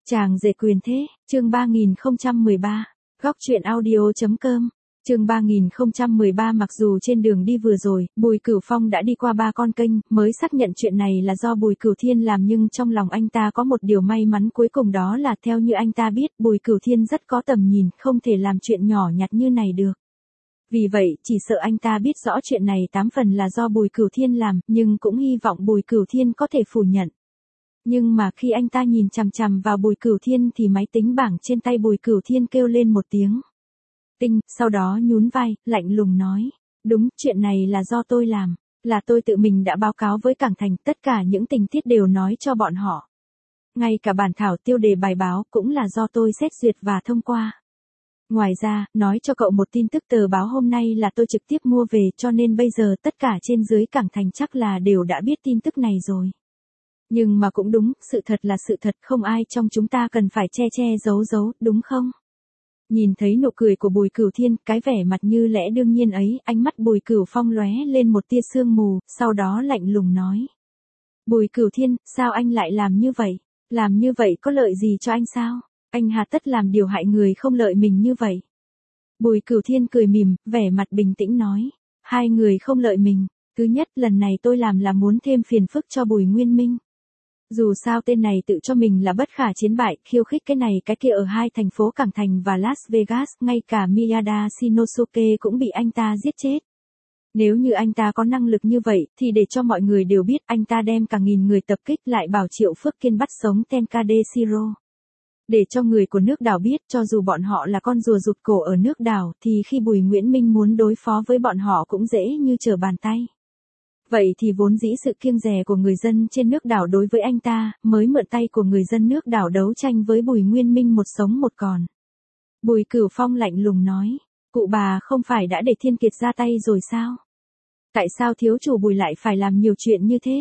Chàng rể quyền thế, chương 3013, góc truyện audio.com, chương 3013. Mặc dù trên đường đi vừa rồi, Bùi Cửu Phong đã đi qua 3 con kênh, mới xác nhận chuyện này là do Bùi Cửu Thiên làm, nhưng trong lòng anh ta có một điều may mắn cuối cùng, đó là theo như anh ta biết, Bùi Cửu Thiên rất có tầm nhìn, không thể làm chuyện nhỏ nhặt như này được. Vì vậy, chỉ sợ anh ta biết rõ chuyện này 8 phần là do Bùi Cửu Thiên làm, nhưng cũng hy vọng Bùi Cửu Thiên có thể phủ nhận. Nhưng mà khi anh ta nhìn chằm chằm vào Bùi Cửu Thiên thì máy tính bảng trên tay Bùi Cửu Thiên kêu lên một tiếng tinh, sau đó nhún vai, lạnh lùng nói, đúng, chuyện này là do tôi làm, là tôi tự mình đã báo cáo với Cảng Thành, tất cả những tình tiết đều nói cho bọn họ. Ngay cả bản thảo tiêu đề bài báo cũng là do tôi xét duyệt và thông qua. Ngoài ra, nói cho cậu một tin tức, tờ báo hôm nay là tôi trực tiếp mua về, cho nên bây giờ tất cả trên dưới Cảng Thành chắc là đều đã biết tin tức này rồi. Nhưng mà cũng đúng, sự thật là sự thật, không ai trong chúng ta cần phải che giấu, đúng không? Nhìn thấy nụ cười của Bùi Cửu Thiên, cái vẻ mặt như lẽ đương nhiên ấy, ánh mắt Bùi Cửu Phong lóe lên một tia sương mù, sau đó lạnh lùng nói. Bùi Cửu Thiên, sao anh lại làm như vậy? Làm như vậy có lợi gì cho anh sao? Anh hà tất làm điều hại người không lợi mình như vậy? Bùi Cửu Thiên cười mỉm, vẻ mặt bình tĩnh nói. Hai người không lợi mình. Thứ nhất, lần này tôi làm là muốn thêm phiền phức cho Bùi Nguyên Minh. Dù sao tên này tự cho mình là bất khả chiến bại, khiêu khích cái này cái kia ở hai thành phố Cảng Thành và Las Vegas, ngay cả Miyada Shinosuke cũng bị anh ta giết chết. Nếu như anh ta có năng lực như vậy, thì để cho mọi người đều biết, anh ta đem cả 1000 người tập kích lại bảo Triệu Phước Kiên bắt sống Tenkade Shiro. Để cho người của nước đảo biết, cho dù bọn họ là con rùa rụt cổ ở nước đảo, thì khi Bùi Nguyễn Minh muốn đối phó với bọn họ cũng dễ như trở bàn tay. Vậy thì vốn dĩ sự kiêng dè của người dân trên nước đảo đối với anh ta, mới mượn tay của người dân nước đảo đấu tranh với Bùi Nguyên Minh một sống một còn. Bùi Cửu Phong lạnh lùng nói, cụ bà không phải đã để Thiên Kiệt ra tay rồi sao? Tại sao thiếu chủ Bùi lại phải làm nhiều chuyện như thế?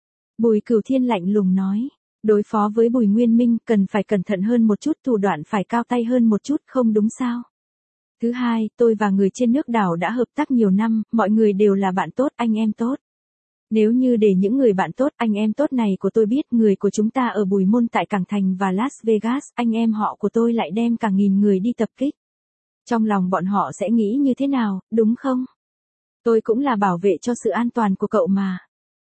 Bùi Cửu Thiên lạnh lùng nói, đối phó với Bùi Nguyên Minh cần phải cẩn thận hơn một chút, thủ đoạn phải cao tay hơn một chút, không đúng sao? Thứ hai, tôi và người trên nước đảo đã hợp tác nhiều năm, mọi người đều là bạn tốt, anh em tốt. Nếu như để những người bạn tốt, anh em tốt này của tôi biết người của chúng ta ở Bùi Môn tại Cảng Thành và Las Vegas, anh em họ của tôi lại đem cả 1000 người đi tập kích. Trong lòng bọn họ sẽ nghĩ như thế nào, đúng không? Tôi cũng là bảo vệ cho sự an toàn của cậu mà.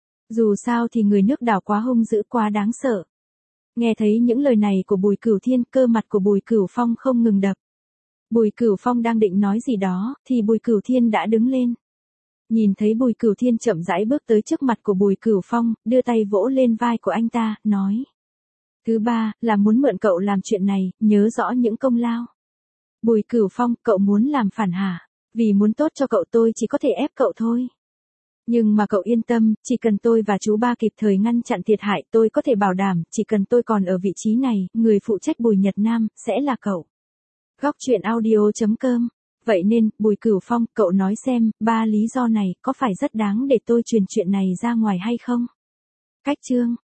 Dù sao thì người nước đảo quá hung dữ, quá đáng sợ. Nghe thấy những lời này của Bùi Cửu Thiên, cơ mặt của Bùi Cửu Phong không ngừng đập. Bùi Cửu Phong đang định nói gì đó, thì Bùi Cửu Thiên đã đứng lên. Nhìn thấy Bùi Cửu Thiên chậm rãi bước tới trước mặt của Bùi Cửu Phong, đưa tay vỗ lên vai của anh ta, nói. Thứ ba, là muốn mượn cậu làm chuyện này, nhớ rõ những công lao. Bùi Cửu Phong, cậu muốn làm phản hả? Vì muốn tốt cho cậu tôi chỉ có thể ép cậu thôi. Nhưng mà cậu yên tâm, chỉ cần tôi và chú ba kịp thời ngăn chặn thiệt hại, tôi có thể bảo đảm, chỉ cần tôi còn ở vị trí này, người phụ trách Bùi Nhật Nam, sẽ là cậu. Góc truyện audio.com. Vậy nên, Bùi Cửu Phong, cậu nói xem, 3 lý do này có phải rất đáng để tôi truyền chuyện này ra ngoài hay không? Cách chương.